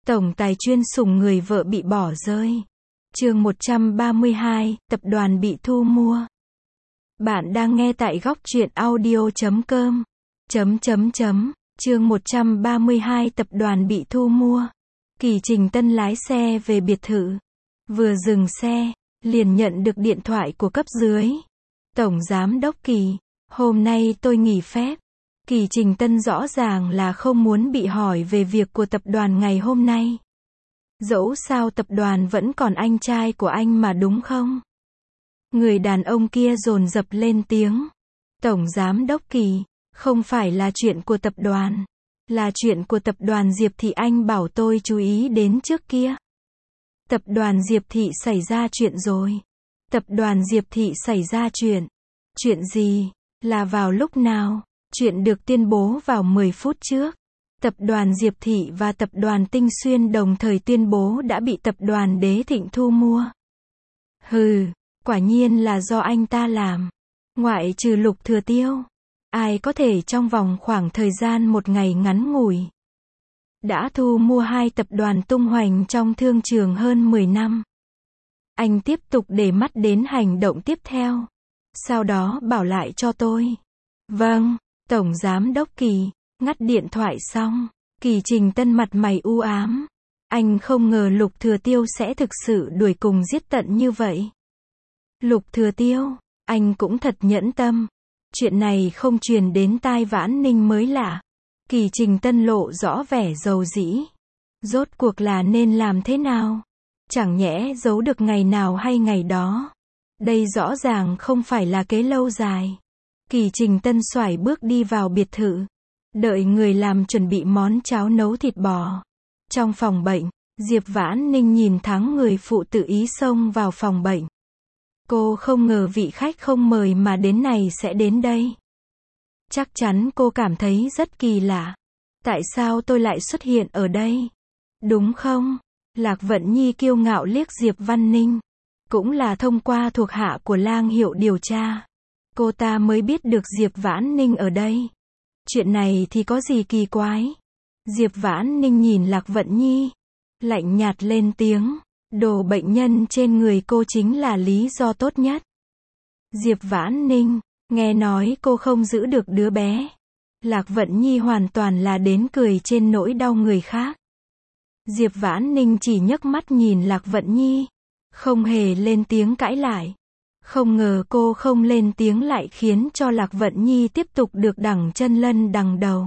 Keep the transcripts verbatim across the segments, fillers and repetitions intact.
Tổng tài chuyên sủng người vợ bị bỏ rơi. Chương một trăm ba mươi hai, tập đoàn bị thu mua. Bạn đang nghe tại góc truyện audio chấm com. Chấm chấm chấm. Chương một trăm ba mươi hai, tập đoàn bị thu mua. Kỳ Trình Tân lái xe về biệt thự. Vừa dừng xe, liền nhận được điện thoại của cấp dưới. Tổng giám đốc Kỳ, hôm nay tôi nghỉ phép. Kỳ Trình Tân rõ ràng là không muốn bị hỏi về việc của tập đoàn ngày hôm nay. Dẫu sao tập đoàn vẫn còn anh trai của anh mà đúng không? Người đàn ông kia dồn dập lên tiếng. Tổng giám đốc Kỳ, không phải là chuyện của tập đoàn. Là chuyện của tập đoàn Diệp Thị anh bảo tôi chú ý đến trước kia. Tập đoàn Diệp Thị xảy ra chuyện rồi. Tập đoàn Diệp Thị xảy ra chuyện. Chuyện gì? Là vào lúc nào? Chuyện được tuyên bố vào mười phút trước. Tập đoàn Diệp Thị và tập đoàn Tinh Xuyên đồng thời tuyên bố đã bị tập đoàn Đế Thịnh thu mua. Hừ, quả nhiên là do anh ta làm. Ngoại trừ Lục Thừa Tiêu, ai có thể trong vòng khoảng thời gian một ngày ngắn ngủi đã thu mua hai tập đoàn tung hoành trong thương trường hơn mười năm. Anh tiếp tục để mắt đến hành động tiếp theo. Sau đó bảo lại cho tôi. Vâng, Tổng Giám Đốc Kỳ. Ngắt điện thoại xong, Kỳ Trình Tân mặt mày u ám. Anh không ngờ Lục Thừa Tiêu sẽ thực sự đuổi cùng giết tận như vậy. Lục Thừa Tiêu, anh cũng thật nhẫn tâm. Chuyện này không truyền đến tai Vãn Ninh mới lạ. Kỳ Trình Tân lộ rõ vẻ dầu dĩ. Rốt cuộc là nên làm thế nào? Chẳng nhẽ giấu được ngày nào hay ngày đó. Đây rõ ràng không phải là kế lâu dài. Kỳ Trình Tân xoải bước đi vào biệt thự. Đợi người làm chuẩn bị món cháo nấu thịt bò. Trong phòng bệnh, Diệp Vãn Ninh nhìn tháng người phụ tự ý xông vào phòng bệnh. Cô không ngờ vị khách không mời mà đến này sẽ đến đây. Chắc chắn cô cảm thấy rất kỳ lạ. Tại sao tôi lại xuất hiện ở đây? Đúng không? Lạc Vận Nhi kiêu ngạo liếc Diệp Văn Ninh. Cũng là thông qua thuộc hạ của Lang Hiệu điều tra. Cô ta mới biết được Diệp Vãn Ninh ở đây. Chuyện này thì có gì kỳ quái? Diệp Vãn Ninh nhìn Lạc Vận Nhi, lạnh nhạt lên tiếng. Đồ bệnh nhân trên người cô chính là lý do tốt nhất. Diệp Vãn Ninh, nghe nói cô không giữ được đứa bé. Lạc Vận Nhi hoàn toàn là đến cười trên nỗi đau người khác. Diệp Vãn Ninh chỉ nhấc mắt nhìn Lạc Vận Nhi, không hề lên tiếng cãi lại. Không ngờ cô không lên tiếng lại khiến cho Lạc Vận Nhi tiếp tục được đẳng chân lân đằng đầu.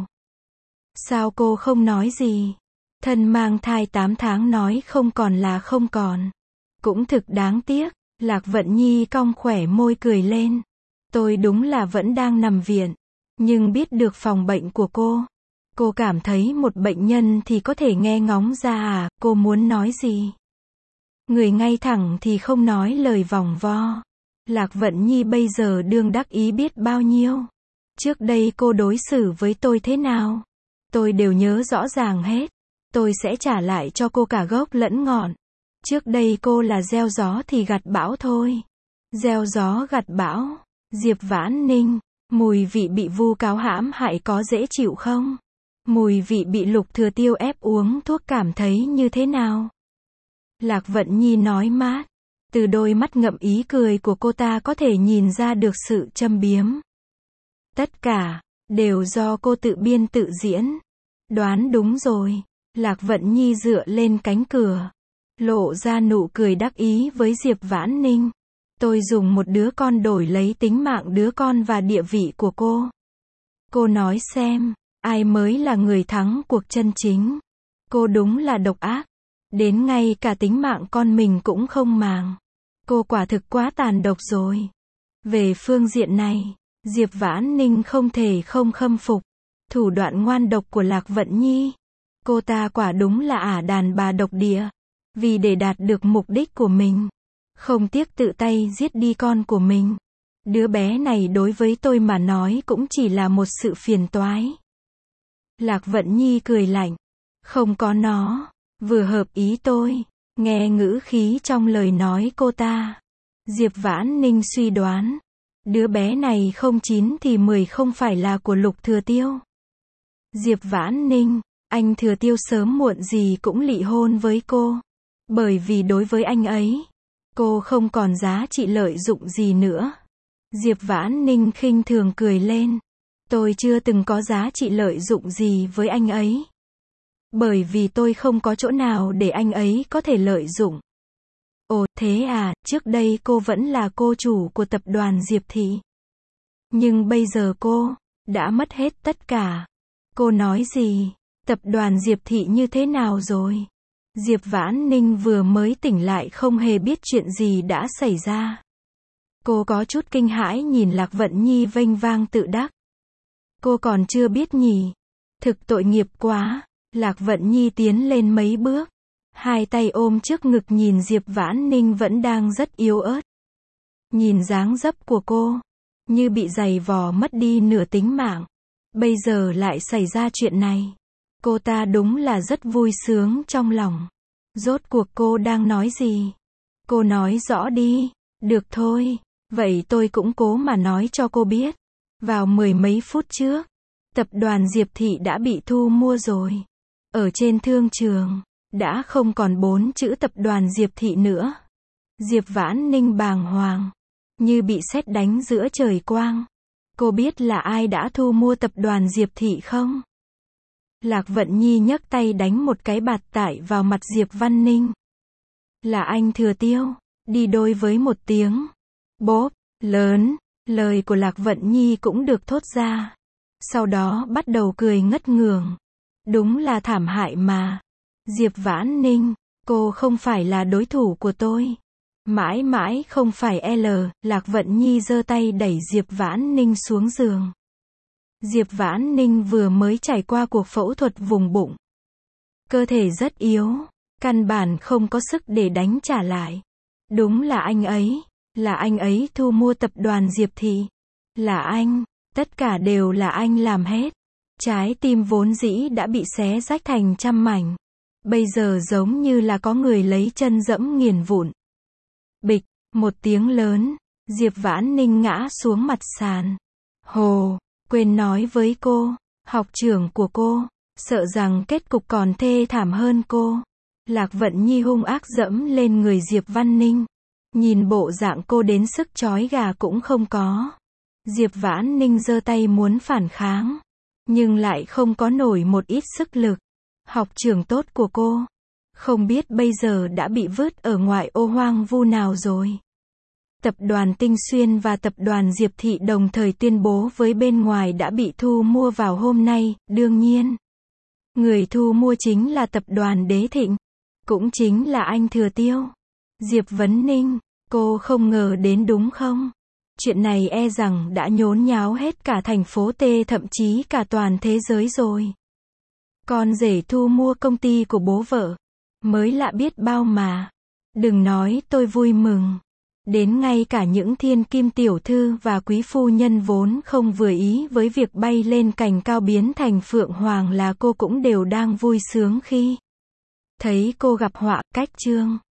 Sao cô không nói gì? Thân mang thai tám tháng nói không còn là không còn. Cũng thực đáng tiếc. Lạc Vận Nhi cong khỏe môi cười lên. Tôi đúng là vẫn đang nằm viện. Nhưng biết được phòng bệnh của cô. Cô cảm thấy một bệnh nhân thì có thể nghe ngóng ra à, cô muốn nói gì? Người ngay thẳng thì không nói lời vòng vo. Lạc Vận Nhi bây giờ đương đắc ý biết bao nhiêu. Trước đây cô đối xử với tôi thế nào? Tôi đều nhớ rõ ràng hết. Tôi sẽ trả lại cho cô cả gốc lẫn ngọn. Trước đây cô là gieo gió thì gặt bão thôi. Gieo gió gặt bão. Diệp Vãn Ninh, mùi vị bị vu cáo hãm hại có dễ chịu không? Mùi vị bị Lục Thừa Tiêu ép uống thuốc cảm thấy như thế nào? Lạc Vận Nhi nói mát. Từ đôi mắt ngậm ý cười của cô ta có thể nhìn ra được sự châm biếm. Tất cả đều do cô tự biên tự diễn. Đoán đúng rồi. Lạc Vận Nhi dựa lên cánh cửa, lộ ra nụ cười đắc ý với Diệp Vãn Ninh. Tôi dùng một đứa con đổi lấy tính mạng đứa con và địa vị của cô. Cô nói xem, ai mới là người thắng cuộc chân chính? Cô đúng là độc ác. Đến ngay cả tính mạng con mình cũng không màng. Cô quả thực quá tàn độc rồi. Về phương diện này, Diệp Vãn Ninh không thể không khâm phục thủ đoạn ngoan độc của Lạc Vận Nhi. Cô ta quả đúng là ả đàn bà độc địa. Vì để đạt được mục đích của mình, không tiếc tự tay giết đi con của mình. Đứa bé này đối với tôi mà nói cũng chỉ là một sự phiền toái. Lạc Vận Nhi cười lạnh. Không có nó, vừa hợp ý tôi. Nghe ngữ khí trong lời nói cô ta, Diệp Vãn Ninh suy đoán. Đứa bé này không chín thì mười không phải là của Lục Thừa Tiêu. Diệp Vãn Ninh, Anh Thừa Tiêu sớm muộn gì cũng lị hôn với cô. Bởi vì đối với anh ấy, cô không còn giá trị lợi dụng gì nữa. Diệp Vãn Ninh khinh thường cười lên. Tôi chưa từng có giá trị lợi dụng gì với anh ấy. Bởi vì tôi không có chỗ nào để anh ấy có thể lợi dụng. Ồ, thế à, trước đây cô vẫn là cô chủ của tập đoàn Diệp Thị. Nhưng bây giờ cô đã mất hết tất cả. Cô nói gì? Tập đoàn Diệp Thị như thế nào rồi? Diệp Vãn Ninh vừa mới tỉnh lại không hề biết chuyện gì đã xảy ra. Cô có chút kinh hãi nhìn Lạc Vận Nhi vênh vang tự đắc. Cô còn chưa biết nhỉ? Thực tội nghiệp quá. Lạc Vận Nhi tiến lên mấy bước. Hai tay ôm trước ngực nhìn Diệp Vãn Ninh vẫn đang rất yếu ớt. Nhìn dáng dấp của cô, như bị giày vò mất đi nửa tính mạng. Bây giờ lại xảy ra chuyện này. Cô ta đúng là rất vui sướng trong lòng. Rốt cuộc cô đang nói gì? Cô nói rõ đi. Được thôi. Vậy tôi cũng cố mà nói cho cô biết. Vào mười mấy phút trước, tập đoàn Diệp Thị đã bị thu mua rồi. Ở trên thương trường, đã không còn bốn chữ tập đoàn Diệp Thị nữa. Diệp Vãn Ninh bàng hoàng, như bị sét đánh giữa trời quang. Cô biết là ai đã thu mua tập đoàn Diệp Thị không? Lạc Vận Nhi nhấc tay đánh một cái bạt tải vào mặt Diệp Văn Ninh. Là anh Thừa Tiêu, đi đôi với một tiếng bốp lớn, lời của Lạc Vận Nhi cũng được thốt ra. Sau đó bắt đầu cười ngất ngường. Đúng là thảm hại mà. Diệp Vãn Ninh, cô không phải là đối thủ của tôi. Mãi mãi không phải L, Lạc Vận Nhi giơ tay đẩy Diệp Vãn Ninh xuống giường. Diệp Vãn Ninh vừa mới trải qua cuộc phẫu thuật vùng bụng. Cơ thể rất yếu, căn bản không có sức để đánh trả lại. Đúng là anh ấy, là anh ấy thu mua tập đoàn Diệp Thị. Là anh, tất cả đều là anh làm hết. Trái tim vốn dĩ đã bị xé rách thành trăm mảnh. Bây giờ giống như là có người lấy chân dẫm nghiền vụn. Bịch, một tiếng lớn, Diệp Vãn Ninh ngã xuống mặt sàn. Hồ, quên nói với cô, học trưởng của cô, sợ rằng kết cục còn thê thảm hơn cô. Lạc Vận Nhi hung ác dẫm lên người Diệp Văn Ninh. Nhìn bộ dạng cô đến sức chói gà cũng không có. Diệp Vãn Ninh giơ tay muốn phản kháng, nhưng lại không có nổi một ít sức lực. Học trưởng tốt của cô, không biết bây giờ đã bị vứt ở ngoại ô hoang vu nào rồi. Tập đoàn Tinh Xuyên và tập đoàn Diệp Thị đồng thời tuyên bố với bên ngoài đã bị thu mua vào hôm nay, đương nhiên. Người thu mua chính là tập đoàn Đế Thịnh, cũng chính là anh Thừa Tiêu. Diệp Vấn Ninh, cô không ngờ đến đúng không? Chuyện này e rằng đã nhốn nháo hết cả thành phố T, thậm chí cả toàn thế giới rồi. Con rể thu mua công ty của bố vợ, mới lạ biết bao mà. Đừng nói tôi vui mừng. Đến ngay cả những thiên kim tiểu thư và quý phu nhân vốn không vừa ý với việc bay lên cành cao biến thành phượng hoàng là cô cũng đều đang vui sướng khi thấy cô gặp họa. Cách chương